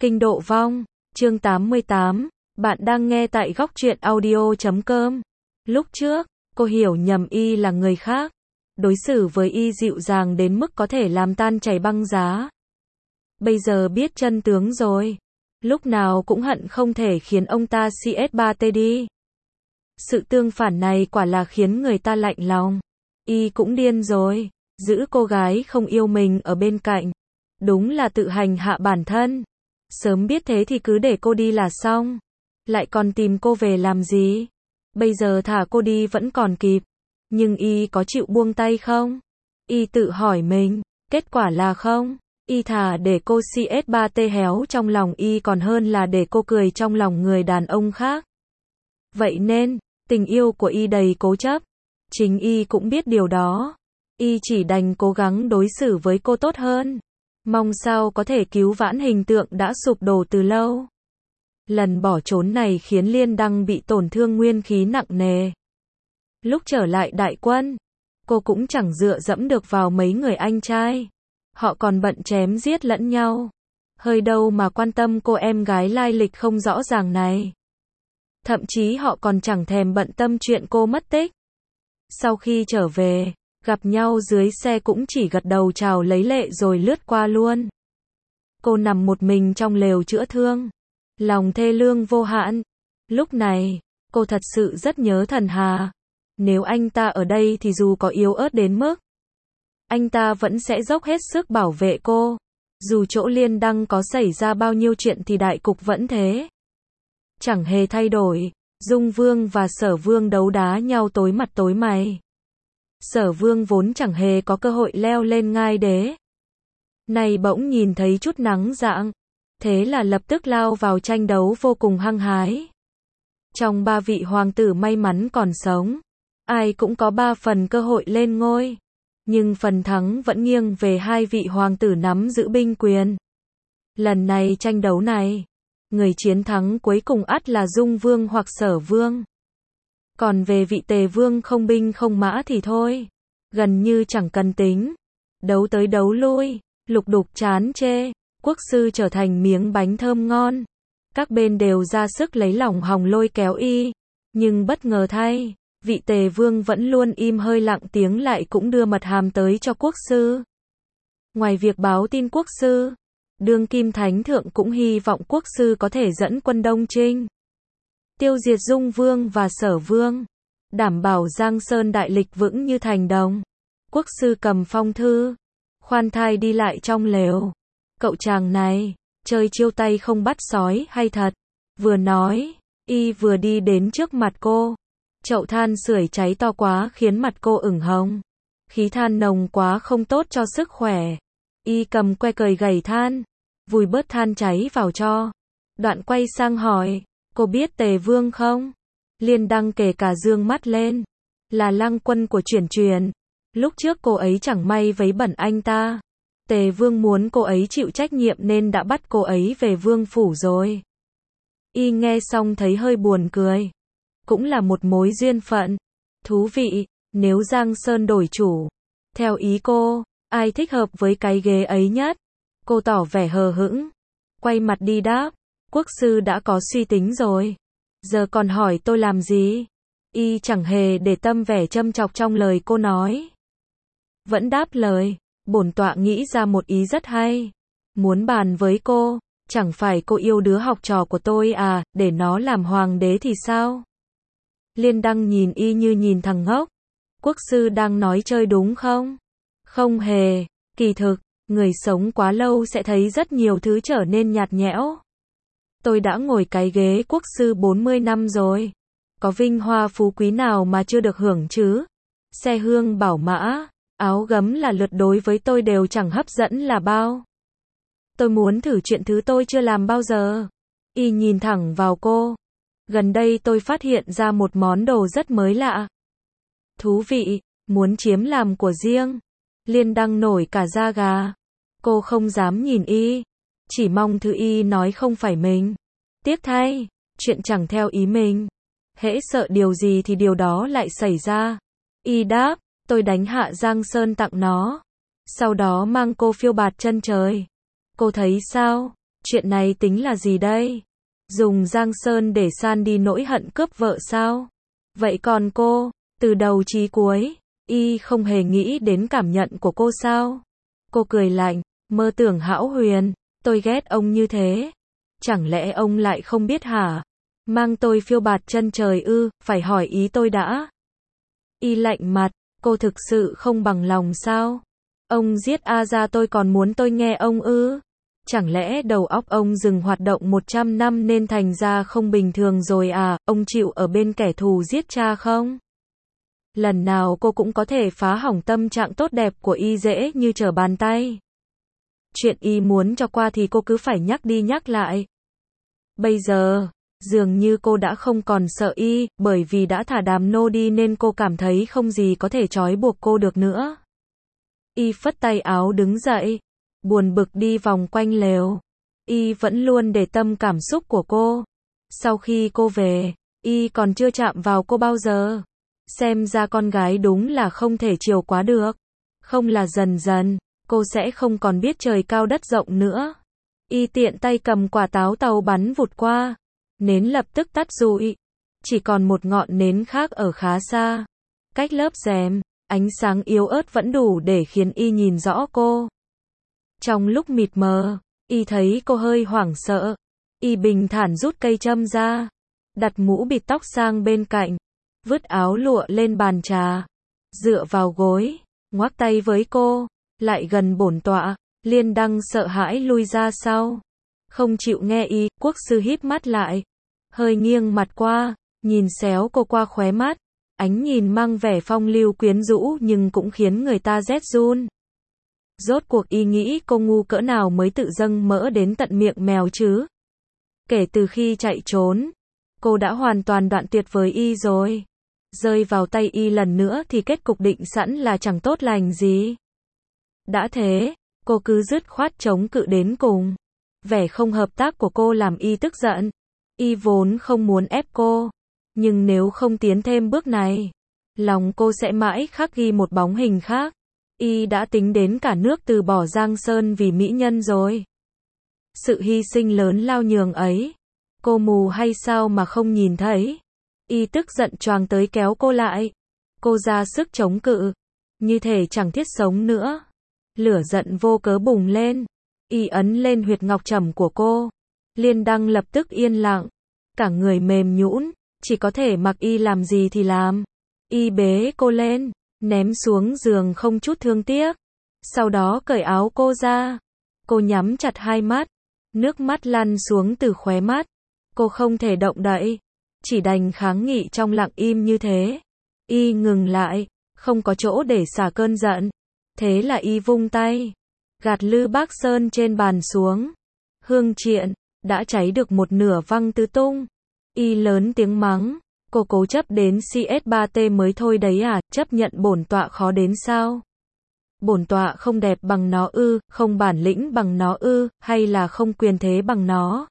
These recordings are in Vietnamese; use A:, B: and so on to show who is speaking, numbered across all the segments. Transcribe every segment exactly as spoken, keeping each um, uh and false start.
A: Kinh Độ Vong, chương tám mươi tám, bạn đang nghe tại góc truyện audio chấm com. Lúc trước, cô hiểu nhầm y là người khác, đối xử với y dịu dàng đến mức có thể làm tan chảy băng giá. Bây giờ biết chân tướng rồi, lúc nào cũng hận không thể khiến ông ta cs ba t đi. Sự tương phản này quả là khiến người ta lạnh lòng. Y cũng điên rồi, giữ cô gái không yêu mình ở bên cạnh. Đúng là tự hành hạ bản thân. Sớm biết thế thì cứ để cô đi là xong. Lại còn tìm cô về làm gì? Bây giờ thả cô đi vẫn còn kịp. Nhưng y có chịu buông tay không? Y tự hỏi mình, kết quả là không. Y thả để cô cs ba t héo trong lòng y còn hơn là để cô cười trong lòng người đàn ông khác. Vậy nên, tình yêu của y đầy cố chấp. Chính y cũng biết điều đó. Y chỉ đành cố gắng đối xử với cô tốt hơn. Mong sao có thể cứu vãn hình tượng đã sụp đổ từ lâu. Lần bỏ trốn này khiến Liên Đăng bị tổn thương nguyên khí nặng nề. Lúc trở lại đại quân, cô cũng chẳng dựa dẫm được vào mấy người anh trai. Họ còn bận chém giết lẫn nhau. Hơi đâu mà quan tâm cô em gái lai lịch không rõ ràng này. Thậm chí họ còn chẳng thèm bận tâm chuyện cô mất tích. Sau khi trở về, gặp nhau dưới xe cũng chỉ gật đầu chào lấy lệ rồi lướt qua luôn. Cô nằm một mình trong lều chữa thương. Lòng thê lương vô hạn. Lúc này, cô thật sự rất nhớ Thần Hà. Nếu anh ta ở đây thì dù có yếu ớt đến mức, anh ta vẫn sẽ dốc hết sức bảo vệ cô. Dù chỗ Liên Đăng có xảy ra bao nhiêu chuyện thì đại cục vẫn thế. Chẳng hề thay đổi. Dung Vương và Sở Vương đấu đá nhau tối mặt tối mày. Sở Vương vốn chẳng hề có cơ hội leo lên ngai đế. Này bỗng nhìn thấy chút nắng rạng. Thế là lập tức lao vào tranh đấu vô cùng hăng hái. Trong ba vị hoàng tử may mắn còn sống, ai cũng có ba phần cơ hội lên ngôi. Nhưng phần thắng vẫn nghiêng về hai vị hoàng tử nắm giữ binh quyền. Lần này tranh đấu này, người chiến thắng cuối cùng ắt là Dung Vương hoặc Sở Vương. Còn về vị Tề Vương không binh không mã thì thôi. Gần như chẳng cần tính. Đấu tới đấu lui, lục đục chán chê. Quốc sư trở thành miếng bánh thơm ngon. Các bên đều ra sức lấy lòng hòng lôi kéo y. Nhưng bất ngờ thay, vị Tề Vương vẫn luôn im hơi lặng tiếng lại cũng đưa mật hàm tới cho quốc sư. Ngoài việc báo tin quốc sư, đương kim thánh thượng cũng hy vọng quốc sư có thể dẫn quân Đông Trinh, tiêu diệt Dung Vương và Sở Vương, đảm bảo Giang Sơn đại lịch vững như thành đồng. Quốc sư cầm phong thư, khoan thai đi lại trong lều. Cậu chàng này, chơi chiêu tay không bắt sói hay thật? Vừa nói, y vừa đi đến trước mặt cô. Chậu than sưởi cháy to quá khiến mặt cô ửng hồng. Khí than nồng quá không tốt cho sức khỏe. Y cầm que cời gẩy than, vùi bớt than cháy vào cho. Đoạn quay sang hỏi, cô biết Tề Vương không? Liên Đăng kể cả dương mắt lên. Là lang quân của Chuyển Truyền. Lúc trước cô ấy chẳng may vấy bẩn anh ta. Tề Vương muốn cô ấy chịu trách nhiệm nên đã bắt cô ấy về vương phủ rồi. Y nghe xong thấy hơi buồn cười. Cũng là một mối duyên phận. Thú vị, nếu Giang Sơn đổi chủ. Theo ý cô, ai thích hợp với cái ghế ấy nhất? Cô tỏ vẻ hờ hững. Quay mặt đi đáp, quốc sư đã có suy tính rồi. Giờ còn hỏi tôi làm gì? Y chẳng hề để tâm vẻ châm chọc trong lời cô nói. Vẫn đáp lời. Bổn tọa nghĩ ra một ý rất hay. Muốn bàn với cô, chẳng phải cô yêu đứa học trò của tôi à, để nó làm hoàng đế thì sao? Liên Đăng nhìn y như nhìn thằng ngốc. Quốc sư đang nói chơi đúng không? Không hề, kỳ thực, người sống quá lâu sẽ thấy rất nhiều thứ trở nên nhạt nhẽo. Tôi đã ngồi cái ghế quốc sư bốn mươi năm rồi. Có vinh hoa phú quý nào mà chưa được hưởng chứ? Xe hương bảo mã, áo gấm là lượt đối với tôi đều chẳng hấp dẫn là bao. Tôi muốn thử chuyện thứ tôi chưa làm bao giờ. Y nhìn thẳng vào cô. Gần đây tôi phát hiện ra một món đồ rất mới lạ. Thú vị, muốn chiếm làm của riêng. Liên Đăng nổi cả da gà. Cô không dám nhìn y. Chỉ mong thứ y nói không phải mình. Tiếc thay, chuyện chẳng theo ý mình. Hễ sợ điều gì thì điều đó lại xảy ra. Y đáp, tôi đánh hạ Giang Sơn tặng nó. Sau đó mang cô phiêu bạt chân trời. Cô thấy sao? Chuyện này tính là gì đây? Dùng Giang Sơn để san đi nỗi hận cướp vợ sao? Vậy còn cô, từ đầu chí cuối, y không hề nghĩ đến cảm nhận của cô sao? Cô cười lạnh, mơ tưởng hão huyền, tôi ghét ông như thế. Chẳng lẽ ông lại không biết hả? Mang tôi phiêu bạt chân trời ư, phải hỏi ý tôi đã. Y lạnh mặt, cô thực sự không bằng lòng sao? Ông giết A Gia tôi còn muốn tôi nghe ông ư? Chẳng lẽ đầu óc ông dừng hoạt động một trăm năm nên thành ra không bình thường rồi à? Ông chịu ở bên kẻ thù giết cha không? Lần nào cô cũng có thể phá hỏng tâm trạng tốt đẹp của y dễ như trở bàn tay. Chuyện y muốn cho qua thì cô cứ phải nhắc đi nhắc lại. Bây giờ, dường như cô đã không còn sợ y, bởi vì đã thả Đàm Nô đi nên cô cảm thấy không gì có thể trói buộc cô được nữa. Y phất tay áo đứng dậy, buồn bực đi vòng quanh lều. Y vẫn luôn để tâm cảm xúc của cô. Sau khi cô về, y còn chưa chạm vào cô bao giờ. Xem ra con gái đúng là không thể chiều quá được. Không là dần dần, cô sẽ không còn biết trời cao đất rộng nữa. Y tiện tay cầm quả táo tàu bắn vụt qua. Nến lập tức tắt rụi. Chỉ còn một ngọn nến khác ở khá xa. Cách lớp rèm, ánh sáng yếu ớt vẫn đủ để khiến y nhìn rõ cô. Trong lúc mịt mờ, y thấy cô hơi hoảng sợ. Y bình thản rút cây châm ra. Đặt mũ bịt tóc sang bên cạnh. Vứt áo lụa lên bàn trà. Dựa vào gối, ngoắc tay với cô. Lại gần bổn tọa. Liên Đăng sợ hãi lui ra sau. Không chịu nghe y, quốc sư híp mắt lại. Hơi nghiêng mặt qua, nhìn xéo cô qua khóe mắt. Ánh nhìn mang vẻ phong lưu quyến rũ nhưng cũng khiến người ta rét run. Rốt cuộc y nghĩ cô ngu cỡ nào mới tự dâng mỡ đến tận miệng mèo chứ? Kể từ khi chạy trốn, cô đã hoàn toàn đoạn tuyệt với y rồi. Rơi vào tay y lần nữa thì kết cục định sẵn là chẳng tốt lành gì. Đã thế, cô cứ dứt khoát chống cự đến cùng. Vẻ không hợp tác của cô làm y tức giận. Y vốn không muốn ép cô. Nhưng nếu không tiến thêm bước này, lòng cô sẽ mãi khắc ghi một bóng hình khác. Y đã tính đến cả nước từ bỏ Giang Sơn vì mỹ nhân rồi. Sự hy sinh lớn lao nhường ấy, cô mù hay sao mà không nhìn thấy. Y tức giận choàng tới kéo cô lại. Cô ra sức chống cự, như thể chẳng thiết sống nữa. Lửa giận vô cớ bùng lên. Y ấn lên huyệt ngọc trầm của cô. Liên Đăng lập tức yên lặng. Cả người mềm nhũn, chỉ có thể mặc y làm gì thì làm. Y bế cô lên, ném xuống giường không chút thương tiếc. Sau đó cởi áo cô ra. Cô nhắm chặt hai mắt. Nước mắt lăn xuống từ khóe mắt. Cô không thể động đậy. Chỉ đành kháng nghị trong lặng im như thế. Y ngừng lại, không có chỗ để xả cơn giận. Thế là y vung tay, gạt lư bác sơn trên bàn xuống. Hương triện, đã cháy được một nửa văng tứ tung. Y lớn tiếng mắng, cô cố chấp đến xê ét ba tê mới thôi đấy à, chấp nhận bổn tọa khó đến sao? Bổn tọa không đẹp bằng nó ư, không bản lĩnh bằng nó ư, hay là không quyền thế bằng nó?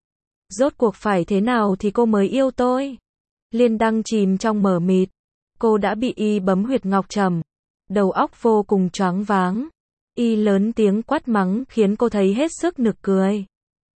A: Rốt cuộc phải thế nào thì cô mới yêu tôi? Liên Đăng chìm trong mờ mịt. Cô đã bị y bấm huyệt ngọc trầm. Đầu óc vô cùng choáng váng. Y lớn tiếng quát mắng khiến cô thấy hết sức nực cười.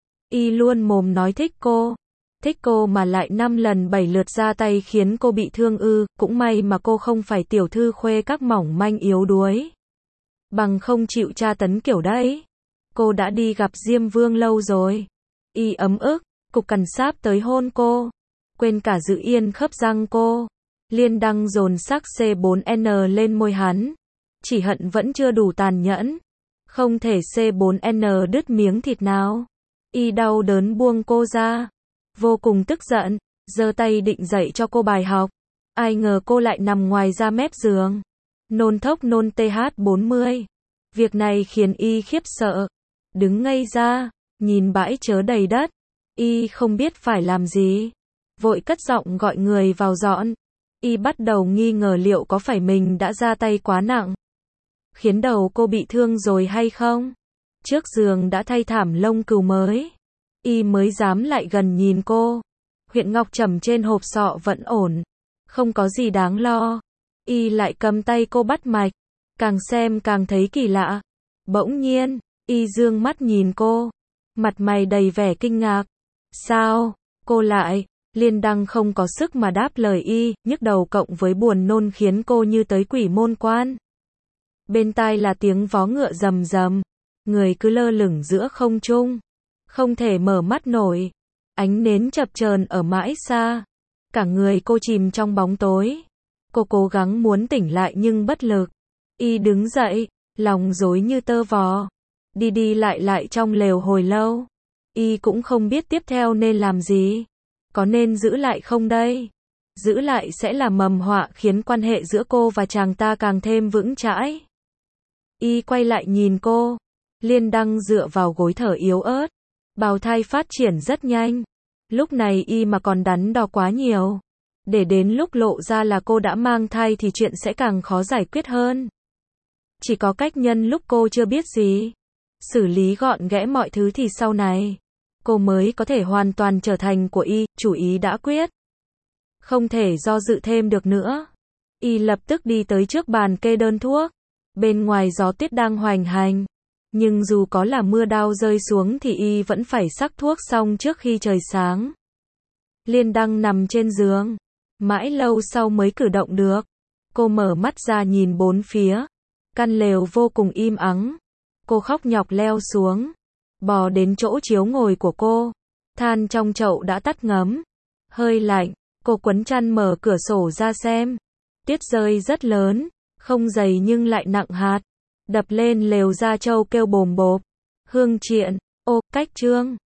A: Y luôn mồm nói thích cô. Thích cô mà lại năm lần bảy lượt ra tay khiến cô bị thương ư, cũng may mà cô không phải tiểu thư khuê các mỏng manh yếu đuối. Bằng không chịu tra tấn kiểu đấy. Cô đã đi gặp Diêm Vương lâu rồi. Y ấm ức, cục cằn sáp tới hôn cô. Quên cả giữ yên khớp răng cô. Liên Đăng dồn sắc xê bốn en lên môi hắn. Chỉ hận vẫn chưa đủ tàn nhẫn. Không thể xê bốn en đứt miếng thịt nào. Y đau đớn buông cô ra. Vô cùng tức giận, giơ tay định dạy cho cô bài học. Ai ngờ cô lại nằm ngoài ra mép giường. Nôn thốc nôn tê hát bốn mươi. Việc này khiến y khiếp sợ. Đứng ngây ra, nhìn bãi chớ đầy đất. Y không biết phải làm gì. Vội cất giọng gọi người vào dọn. Y bắt đầu nghi ngờ liệu có phải mình đã ra tay quá nặng. Khiến đầu cô bị thương rồi hay không? Trước giường đã thay thảm lông cừu mới. Y mới dám lại gần nhìn cô. Huyện ngọc trầm trên hộp sọ vẫn ổn. Không có gì đáng lo. Y lại cầm tay cô bắt mạch. Càng xem càng thấy kỳ lạ. Bỗng nhiên, y dương mắt nhìn cô. mặt mày đầy vẻ kinh ngạc. Sao? Cô lại? Liên Đăng không có sức mà đáp lời y, nhức đầu cộng với buồn nôn khiến cô như tới quỷ môn quan. Bên tai là tiếng vó ngựa rầm rầm, người cứ lơ lửng giữa không trung, không thể mở mắt nổi. Ánh nến chập chờn ở mãi xa, cả người cô chìm trong bóng tối. Cô cố gắng muốn tỉnh lại nhưng bất lực. Y đứng dậy, lòng rối như tơ vò, đi đi lại lại trong lều hồi lâu. Y cũng không biết tiếp theo nên làm gì. Có nên giữ lại không đây? Giữ lại sẽ là mầm họa khiến quan hệ giữa cô và chàng ta càng thêm vững chãi. Y quay lại nhìn cô. Liên Đăng dựa vào gối thở yếu ớt. Bào thai phát triển rất nhanh. Lúc này y mà còn đắn đo quá nhiều. Để đến lúc lộ ra là cô đã mang thai thì chuyện sẽ càng khó giải quyết hơn. Chỉ có cách nhân lúc cô chưa biết gì, xử lý gọn ghẽ mọi thứ thì sau này, cô mới có thể hoàn toàn trở thành của y, chủ ý đã quyết. Không thể do dự thêm được nữa. Y lập tức đi tới trước bàn kê đơn thuốc. Bên ngoài gió tuyết đang hoành hành. Nhưng dù có là mưa đao rơi xuống thì y vẫn phải sắc thuốc xong trước khi trời sáng. Liên Đăng nằm trên giường. Mãi lâu sau mới cử động được. Cô mở mắt ra nhìn bốn phía. Căn lều vô cùng im ắng. Cô khóc nhọc leo xuống. Bò đến chỗ chiếu ngồi của cô. Than trong chậu đã tắt ngấm. Hơi lạnh. Cô quấn chăn mở cửa sổ ra xem. Tuyết rơi rất lớn. Không dày nhưng lại nặng hạt. Đập lên lều da trâu kêu bồm bộp. Hương Triện. Ô, cách chương.